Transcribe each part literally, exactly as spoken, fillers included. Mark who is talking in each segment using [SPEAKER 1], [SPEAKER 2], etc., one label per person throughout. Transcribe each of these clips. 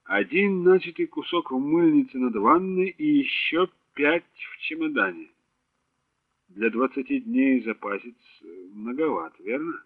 [SPEAKER 1] Один начатый кусок в мыльнице над ванной и еще пять в чемодане. Для двадцати дней запасец многовато, верно?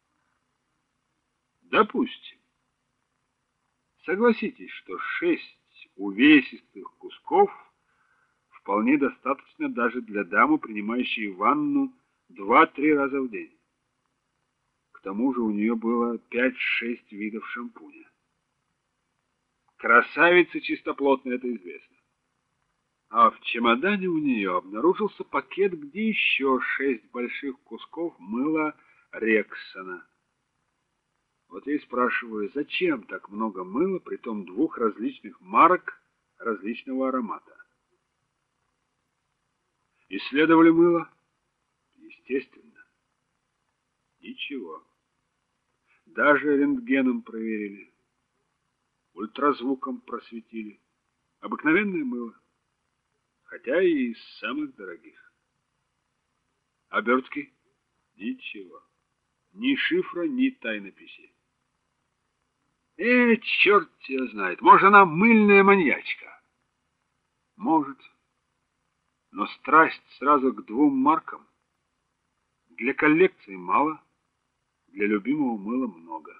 [SPEAKER 1] Допустим. Согласитесь, что шесть увесистых кусков вполне достаточно даже для дамы, принимающей ванну два-три раза в день. К тому же у нее было пять-шесть видов шампуня. Красавица чистоплотная, это известно. А в чемодане у нее обнаружился пакет, где еще шесть больших кусков мыла Рексона. Вот я и спрашиваю, зачем так много мыла, притом двух различных марок различного аромата? Исследовали мыло? Естественно. Ничего. Даже рентгеном проверили. Ультразвуком просветили. Обыкновенное мыло. Хотя и из самых дорогих. Обертки? Ничего. Ни шифра, ни тайнописи. Э, черт тебя знает. Может, она мыльная маньячка? Может. Но страсть сразу к двум маркам. Для коллекции мало, для любимого мыла много.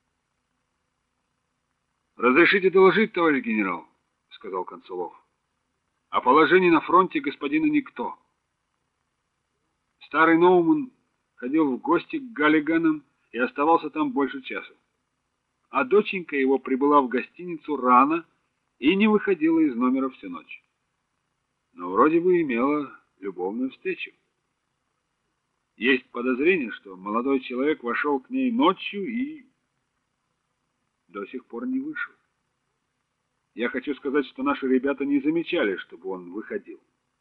[SPEAKER 1] «Разрешите доложить, товарищ генерал», — сказал Концелов. «О положении на фронте господина никто. Старый Ноуман ходил в гости к Галлиганам и оставался там больше часа. А доченька его прибыла в гостиницу рано и не выходила из номера всю ночь. Но вроде бы имела любовную встречу. Есть подозрение, что молодой человек вошел к ней ночью и до сих пор не вышел. Я хочу сказать, что наши ребята не замечали, чтобы он выходил.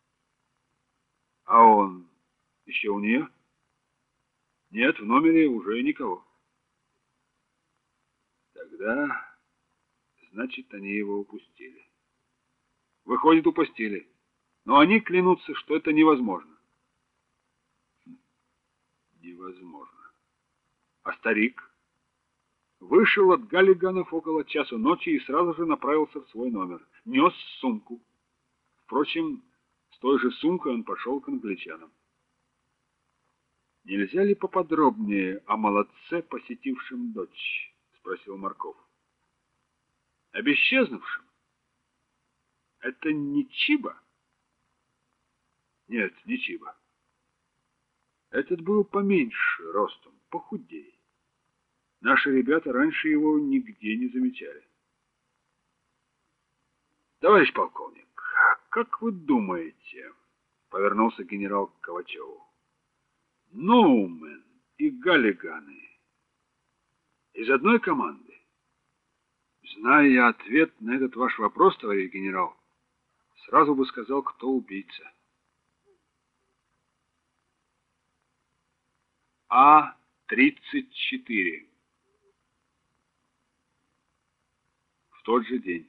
[SPEAKER 1] А он еще у нее? Нет, в номере уже никого. Тогда, значит, они его упустили. Выходит, упустили. Но они клянутся, что это невозможно. Невозможно. А старик вышел от Галлиганов около часу ночи и сразу же направился в свой номер. Нес сумку. Впрочем, с той же сумкой он пошел к англичанам. «Нельзя ли поподробнее о молодце, посетившем дочь?» — спросил Марков. «Об исчезнувшем? Это не Чиба?» «Нет, не Чиба. Этот был поменьше ростом, похудей. Наши ребята раньше его нигде не замечали». «Товарищ полковник, как вы думаете?» — повернулся генерал к Ковачеву. «Ноумен и Галлиганы из одной команды?» «Зная я ответ на этот ваш вопрос, товарищ генерал, сразу бы сказал, кто убийца». А тридцать четыре. В тот же день.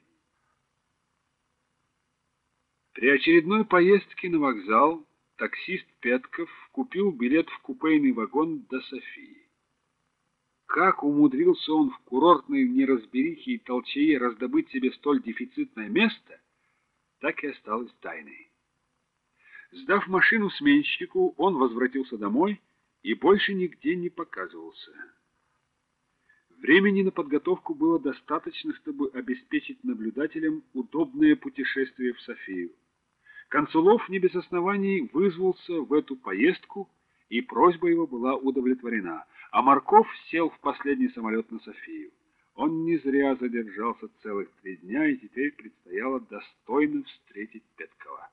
[SPEAKER 1] При очередной поездке на вокзал таксист Петков купил билет в купейный вагон до Софии. Как умудрился он в курортной неразберихе и толчее раздобыть себе столь дефицитное место, так и осталось тайной. Сдав машину сменщику, он возвратился домой и больше нигде не показывался. Времени на подготовку было достаточно, чтобы обеспечить наблюдателям удобное путешествие в Софию. Концелов не без оснований вызвался в эту поездку, и просьба его была удовлетворена, а Марков сел в последний самолет на Софию. Он не зря задержался целых три дня, и теперь предстояло достойно встретить Петкова.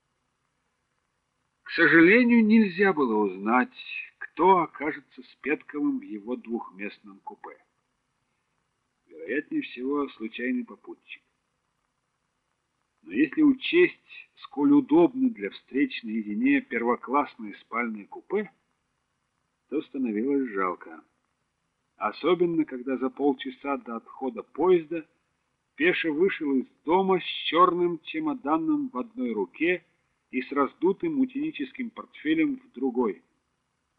[SPEAKER 1] К сожалению, нельзя было узнать, кто окажется с Петковым в его двухместном купе. Вероятнее всего, случайный попутчик. Но если учесть, сколь удобны для встреч наедине первоклассные спальные купе, то становилось жалко. Особенно, когда за полчаса до отхода поезда Пеша вышел из дома с черным чемоданом в одной руке и с раздутым мутеническим портфелем в другой.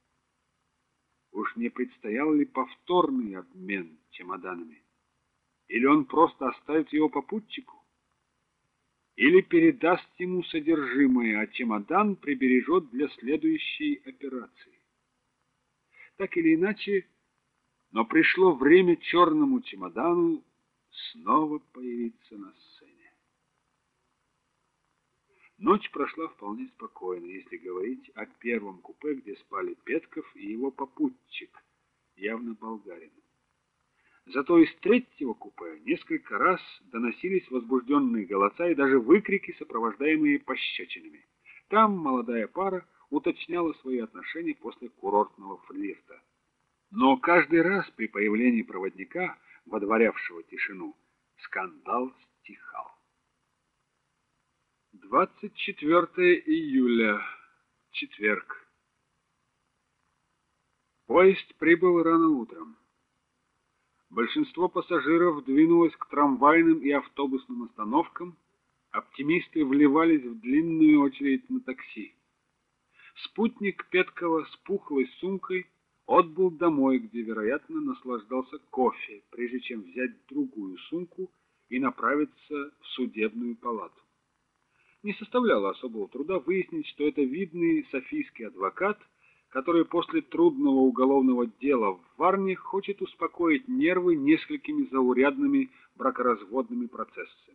[SPEAKER 1] Уж не предстоял ли повторный обмен чемоданами? Или он просто оставит его попутчику? Или передаст ему содержимое, а чемодан прибережет для следующей операции? Так или иначе, но пришло время черному чемодану снова появиться на сцене. Ночь прошла вполне спокойно, если говорить о первом купе, где спали Петков и его попутчик, явно болгарин. Зато из третьего купе несколько раз доносились возбужденные голоса и даже выкрики, сопровождаемые пощечинами. Там молодая пара уточняла свои отношения после курортного флирта. Но каждый раз при появлении проводника, водворявшего тишину, скандал стихал. двадцать четвёртое июля, четверг. Поезд прибыл рано утром. Большинство пассажиров двинулось к трамвайным и автобусным остановкам, оптимисты вливались в длинную очередь на такси. Спутник Петкова с пухлой сумкой отбыл домой, где, вероятно, наслаждался кофе, прежде чем взять другую сумку и направиться в судебную палату. Не составляло особого труда выяснить, что это видный софийский адвокат, который после трудного уголовного дела в Варне хочет успокоить нервы несколькими заурядными бракоразводными процессами.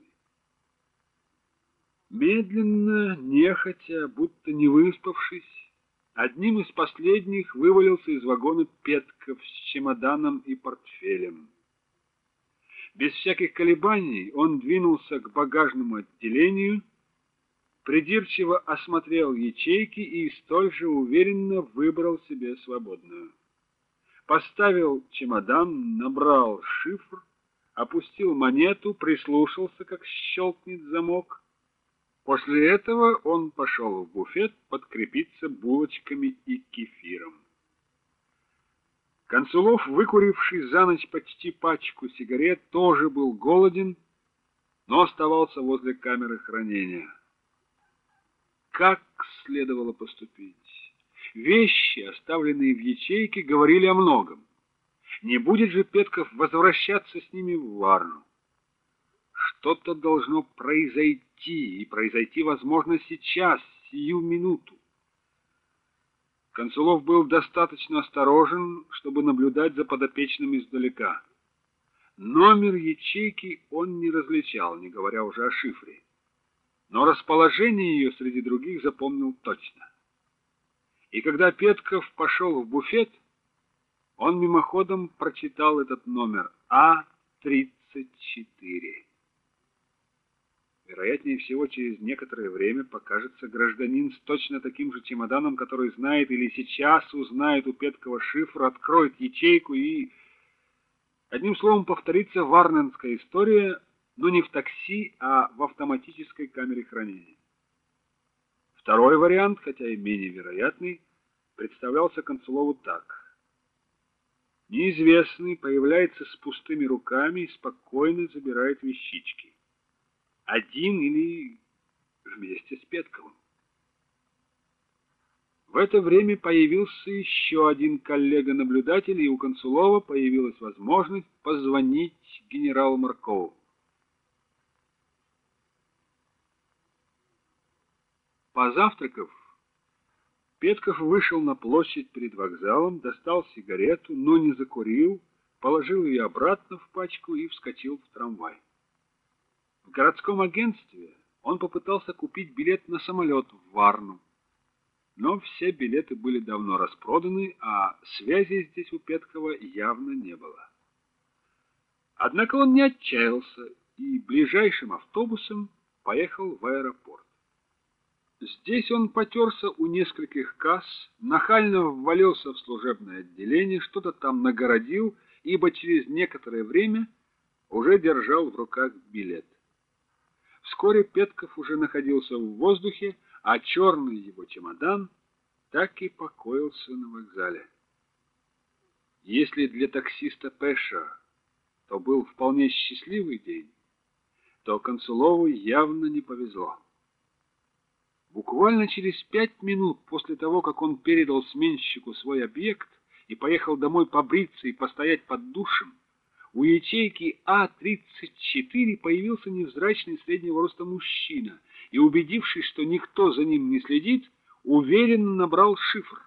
[SPEAKER 1] Медленно, нехотя, будто не выспавшись, одним из последних вывалился из вагона Петков с чемоданом и портфелем. Без всяких колебаний он двинулся к багажному отделению, придирчиво осмотрел ячейки и столь же уверенно выбрал себе свободную. Поставил чемодан, набрал шифр, опустил монету, прислушался, как щелкнет замок. После этого он пошел в буфет подкрепиться булочками и кефиром. Консулов, выкуривший за ночь почти пачку сигарет, тоже был голоден, но оставался возле камеры хранения. Как следовало поступить? Вещи, оставленные в ячейке, говорили о многом. Не будет же Петков возвращаться с ними в Варну. Что-то должно произойти, и произойти, возможно, сейчас, сию минуту. Консулов был достаточно осторожен, чтобы наблюдать за подопечным издалека. Номер ячейки он не различал, не говоря уже о шифре. Но расположение ее среди других запомнил точно. И когда Петков пошел в буфет, он мимоходом прочитал этот номер А тридцать четыре. Вероятнее всего, через некоторое время покажется гражданин с точно таким же чемоданом, который знает или сейчас узнает у Петкова шифр, откроет ячейку и... Одним словом, повторится варненская история, но не в такси, а в автоматической камере хранения. Второй вариант, хотя и менее вероятный, представлялся Консулову так. Неизвестный появляется с пустыми руками и спокойно забирает вещички. Один или вместе с Петковым. В это время появился еще один коллега-наблюдатель, и у Консулова появилась возможность позвонить генералу Маркову. Позавтракав, Петков вышел на площадь перед вокзалом, достал сигарету, но не закурил, положил ее обратно в пачку и вскочил в трамвай. В городском агентстве он попытался купить билет на самолет в Варну, но все билеты были давно распроданы, а связи здесь у Петкова явно не было. Однако он не отчаялся и ближайшим автобусом поехал в аэропорт. Здесь он потерся у нескольких касс, нахально ввалился в служебное отделение, что-то там нагородил, ибо через некоторое время уже держал в руках билет. Вскоре Петков уже находился в воздухе, а черный его чемодан так и покоился на вокзале. Если для таксиста Пеша то был вполне счастливый день, то Консулову явно не повезло. Буквально через пять минут после того, как он передал сменщику свой объект и поехал домой побриться и постоять под душем, у ячейки А тридцать четыре появился невзрачный среднего роста мужчина и, убедившись, что никто за ним не следит, уверенно набрал шифр.